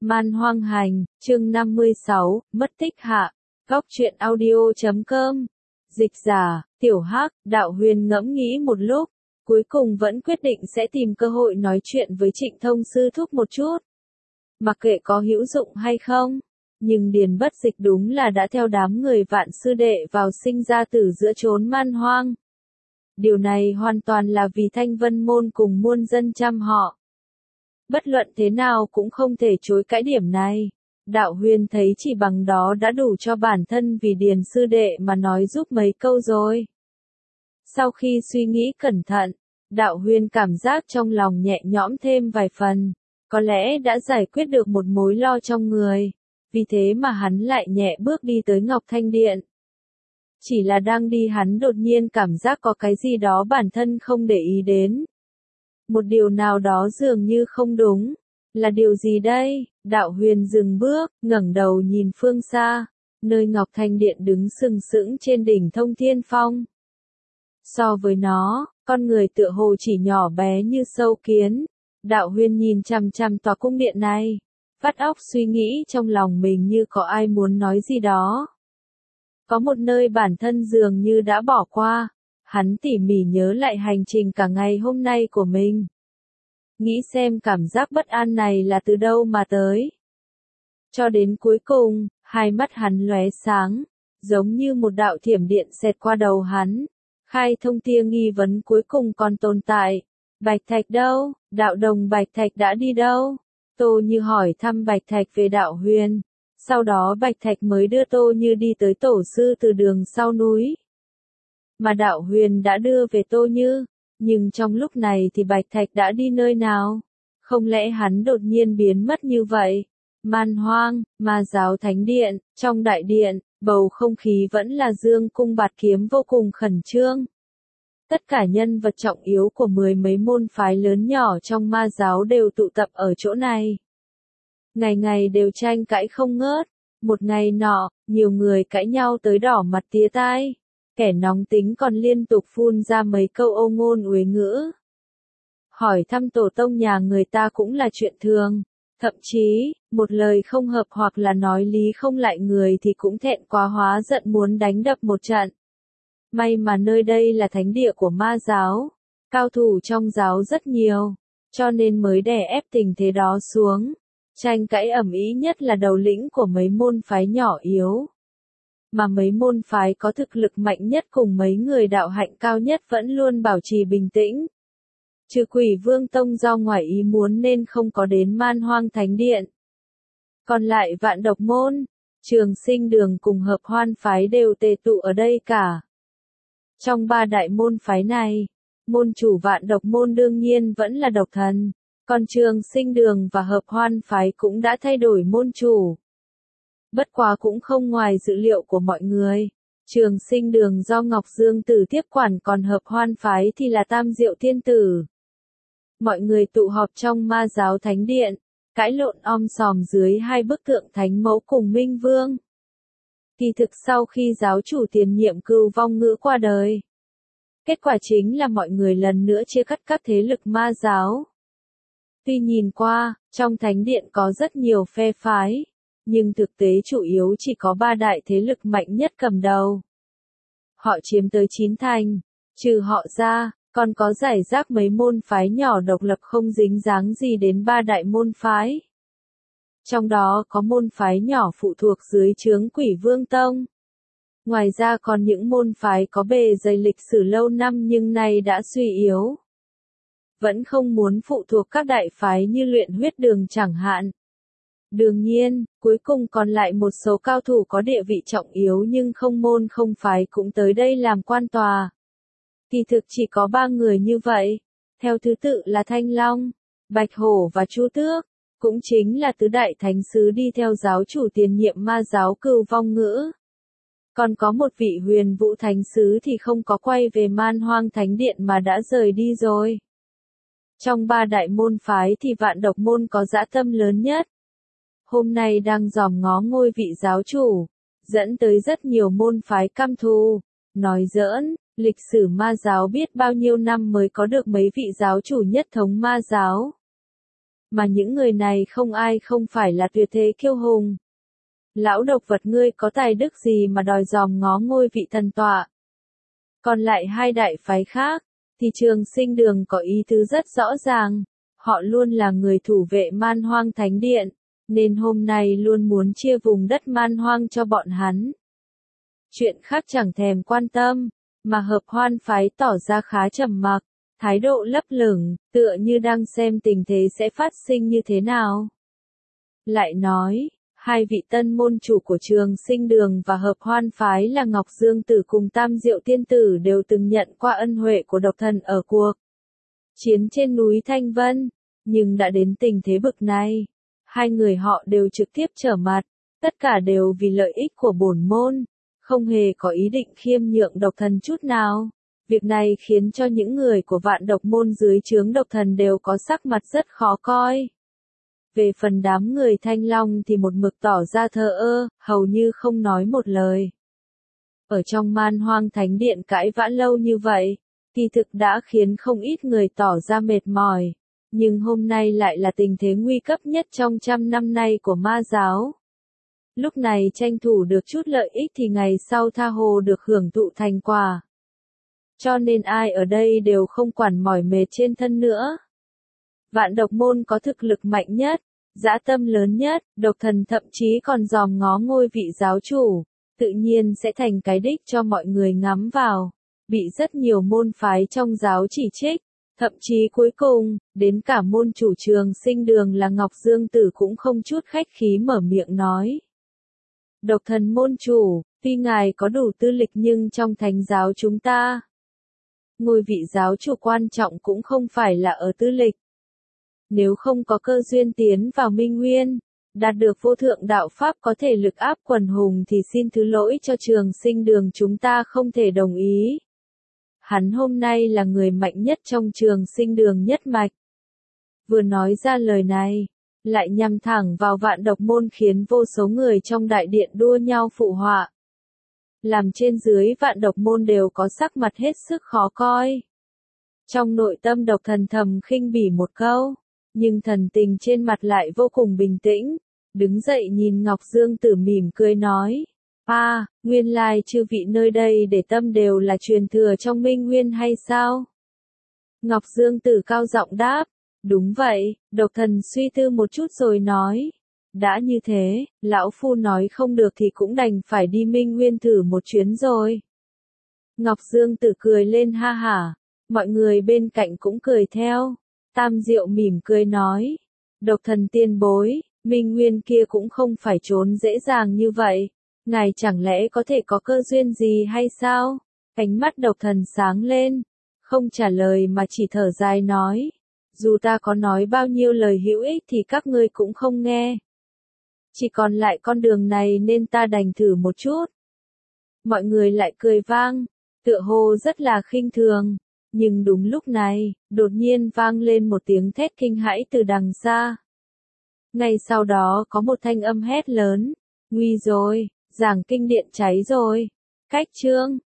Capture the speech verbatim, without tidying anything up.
Man Hoang Hành, chương năm mươi sáu, mất tích hạ. Góc truyện audio chấm com. Dịch giả, Tiểu Hắc. Đạo Huyền ngẫm nghĩ một lúc, cuối cùng vẫn quyết định sẽ tìm cơ hội nói chuyện với Trịnh Thông sư thúc một chút. Mặc kệ có hữu dụng hay không, nhưng Điền Bất Dịch đúng là đã theo đám người Vạn sư đệ vào sinh ra tử giữa chốn man hoang. Điều này hoàn toàn là vì Thanh Vân môn cùng muôn dân chăm họ. Bất luận thế nào cũng không thể chối cãi điểm này. Đạo Huyền thấy chỉ bằng đó đã đủ cho bản thân vì Điền sư đệ mà nói giúp mấy câu rồi. Sau khi suy nghĩ cẩn thận, Đạo Huyền cảm giác trong lòng nhẹ nhõm thêm vài phần, có lẽ đã giải quyết được một mối lo trong người, vì thế mà hắn lại nhẹ bước đi tới Ngọc Thanh Điện. Chỉ là đang đi hắn đột nhiên cảm giác có cái gì đó bản thân không để ý đến. Một điều nào đó dường như không đúng. Là điều gì đây? Đạo Huyền dừng bước, ngẩng đầu nhìn phương xa, nơi Ngọc Thanh Điện đứng sừng sững trên đỉnh Thông Thiên Phong. So với nó, con người tựa hồ chỉ nhỏ bé như sâu kiến. Đạo Huyền nhìn chằm chằm tòa cung điện này, vắt óc suy nghĩ trong lòng mình như có ai muốn nói gì đó. Có một nơi bản thân dường như đã bỏ qua, hắn tỉ mỉ nhớ lại hành trình cả ngày hôm nay của mình. Nghĩ xem cảm giác bất an này là từ đâu mà tới. Cho đến cuối cùng, hai mắt hắn lóe sáng, giống như một đạo thiểm điện xẹt qua đầu hắn. Khai thông tia nghi vấn cuối cùng còn tồn tại. Bạch Thạch đâu? Đạo đồng Bạch Thạch đã đi đâu? Tô Như hỏi thăm Bạch Thạch về Đạo Huyền. Sau đó Bạch Thạch mới đưa Tô Như đi tới tổ sư từ đường sau núi. Mà Đạo Huyền đã đưa về Tô Như. Nhưng trong lúc này thì Bạch Thạch đã đi nơi nào? Không lẽ hắn đột nhiên biến mất như vậy? Man Hoang, Ma Giáo Thánh Điện, trong đại điện, bầu không khí vẫn là dương cung bạt kiếm vô cùng khẩn trương. Tất cả nhân vật trọng yếu của mười mấy môn phái lớn nhỏ trong Ma Giáo đều tụ tập ở chỗ này. Ngày ngày đều tranh cãi không ngớt. Một ngày nọ, nhiều người cãi nhau tới đỏ mặt tía tai. Kẻ nóng tính còn liên tục phun ra mấy câu ô ngôn uế ngữ. Hỏi thăm tổ tông nhà người ta cũng là chuyện thường. Thậm chí, một lời không hợp hoặc là nói lý không lại người thì cũng thẹn quá hóa giận muốn đánh đập một trận. May mà nơi đây là thánh địa của Ma Giáo. Cao thủ trong giáo rất nhiều, cho nên mới đè ép tình thế đó xuống. Tranh cãi ầm ĩ nhất là đầu lĩnh của mấy môn phái nhỏ yếu. Mà mấy môn phái có thực lực mạnh nhất cùng mấy người đạo hạnh cao nhất vẫn luôn bảo trì bình tĩnh. Trừ Quỷ Vương Tông do ngoài ý muốn nên không có đến Man Hoang Thánh Điện. Còn lại Vạn Độc Môn, Trường Sinh Đường cùng Hợp Hoan phái đều tề tụ ở đây cả. Trong ba đại môn phái này, môn chủ Vạn Độc Môn đương nhiên vẫn là độc thần, còn Trường Sinh Đường và Hợp Hoan phái cũng đã thay đổi môn chủ. Bất quá cũng không ngoài dự liệu của mọi người. Trường Sinh Đường do Ngọc Dương Tử tiếp quản, còn Hợp Hoan phái thì là Tam Diệu Thiên Tử. Mọi người tụ họp trong Ma Giáo Thánh Điện, cãi lộn om sòm dưới hai bức tượng Thánh Mẫu cùng Minh Vương. Kỳ thực sau khi giáo chủ tiền nhiệm Cửu Vong Ngữ qua đời, kết quả chính là mọi người lần nữa chia cắt các thế lực Ma Giáo. Tuy nhìn qua, trong Thánh Điện có rất nhiều phe phái, nhưng thực tế chủ yếu chỉ có ba đại thế lực mạnh nhất cầm đầu. Họ chiếm tới chín thành, trừ họ ra, còn có rải rác mấy môn phái nhỏ độc lập không dính dáng gì đến ba đại môn phái. Trong đó có môn phái nhỏ phụ thuộc dưới trướng Quỷ Vương Tông. Ngoài ra còn những môn phái có bề dày lịch sử lâu năm nhưng nay đã suy yếu. Vẫn không muốn phụ thuộc các đại phái như Luyện Huyết Đường chẳng hạn. Đương nhiên, cuối cùng còn lại một số cao thủ có địa vị trọng yếu nhưng không môn không phái cũng tới đây làm quan tòa. Kỳ thực chỉ có ba người như vậy, theo thứ tự là Thanh Long, Bạch Hổ và Chu Tước, cũng chính là tứ đại thánh sứ đi theo giáo chủ tiền nhiệm Ma Giáo Cửu Vong Ngữ. Còn có một vị Huyền Vũ thánh sứ thì không có quay về Man Hoang Thánh Điện mà đã rời đi rồi. Trong ba đại môn phái thì Vạn Độc Môn có dã tâm lớn nhất. Hôm nay đang dòm ngó ngôi vị giáo chủ, dẫn tới rất nhiều môn phái căm thù. Nói giỡn, lịch sử Ma Giáo biết bao nhiêu năm mới có được mấy vị giáo chủ nhất thống Ma Giáo. mà những người này không ai không phải là tuyệt thế kiêu hùng. Lão độc vật ngươi có tài đức gì mà đòi dòm ngó ngôi vị thần tọa. Còn lại hai đại phái khác, thì Trường Sinh Đường có ý tứ rất rõ ràng, họ luôn là người thủ vệ Man Hoang Thánh Điện, nên hôm nay luôn muốn chia vùng đất Man Hoang cho bọn hắn. Chuyện khác chẳng thèm quan tâm, mà Hợp Hoan phái tỏ ra khá trầm mặc, thái độ lấp lửng, tựa như đang xem tình thế sẽ phát sinh như thế nào. Lại nói, hai vị tân môn chủ của Trường Sinh Đường và Hợp Hoan phái là Ngọc Dương Tử cùng Tam Diệu Tiên Tử đều từng nhận qua ân huệ của độc thần ở cuộc chiến trên núi Thanh Vân, nhưng đã đến tình thế bực này, hai người họ đều trực tiếp trở mặt, tất cả đều vì lợi ích của bổn môn, không hề có ý định khiêm nhượng độc thần chút nào. Việc này khiến cho những người của vạn độc môn dưới trướng độc thần đều có sắc mặt rất khó coi. Về phần đám người Thanh Long thì một mực tỏ ra thờ ơ, hầu như không nói một lời. Ở trong Man Hoang Thánh Điện cãi vã lâu như vậy, kỳ thực đã khiến không ít người tỏ ra mệt mỏi, nhưng hôm nay lại là tình thế nguy cấp nhất trong trăm năm nay của ma giáo. Lúc này tranh thủ được chút lợi ích thì ngày sau tha hồ được hưởng thụ thành quả. Cho nên ai ở đây đều không quản mỏi mệt trên thân nữa. Vạn độc môn có thực lực mạnh nhất, dã tâm lớn nhất, độc thần thậm chí còn dòm ngó ngôi vị giáo chủ, tự nhiên sẽ thành cái đích cho mọi người ngắm vào, bị rất nhiều môn phái trong giáo chỉ trích, thậm chí cuối cùng, đến cả môn chủ Trường Sinh Đường là Ngọc Dương Tử cũng không chút khách khí mở miệng nói. Độc thần môn chủ, tuy ngài có đủ tư lịch nhưng trong thánh giáo chúng ta, ngôi vị giáo chủ quan trọng cũng không phải là ở tư lịch. Nếu không có cơ duyên tiến vào Minh Nguyên, đạt được vô thượng đạo pháp có thể lực áp quần hùng thì xin thứ lỗi cho Trường Sinh Đường chúng ta không thể đồng ý. Hắn hôm nay là người mạnh nhất trong Trường Sinh Đường nhất mạch. Vừa nói ra lời này, lại nhằm thẳng vào vạn độc môn khiến vô số người trong đại điện đua nhau phụ họa. Làm trên dưới vạn độc môn đều có sắc mặt hết sức khó coi. Trong nội tâm độc thần thầm khinh bỉ một câu, nhưng thần tình trên mặt lại vô cùng bình tĩnh, đứng dậy nhìn Ngọc Dương Tử mỉm cười nói, à, nguyên lai chư vị nơi đây để tâm đều là truyền thừa trong Minh Nguyên hay sao? Ngọc Dương Tử cao giọng đáp, đúng vậy, độc thần suy tư một chút rồi nói, đã như thế, lão phu nói không được thì cũng đành phải đi Minh Nguyên thử một chuyến rồi. Ngọc Dương Tử cười lên ha hả, mọi người bên cạnh cũng cười theo. Tam Diệu mỉm cười nói, độc thần tiên bối, Minh Nguyên kia cũng không phải trốn dễ dàng như vậy, ngài chẳng lẽ có thể có cơ duyên gì hay sao? Ánh mắt độc thần sáng lên, không trả lời mà chỉ thở dài nói, dù ta có nói bao nhiêu lời hữu ích thì các ngươi cũng không nghe. Chỉ còn lại con đường này nên ta đành thử một chút. Mọi người lại cười vang, tựa hồ rất là khinh thường. Nhưng đúng lúc này, đột nhiên vang lên một tiếng thét kinh hãi từ đằng xa. Ngay sau đó có một thanh âm hét lớn, nguy rồi, giảng kinh điện cháy rồi. Cách chương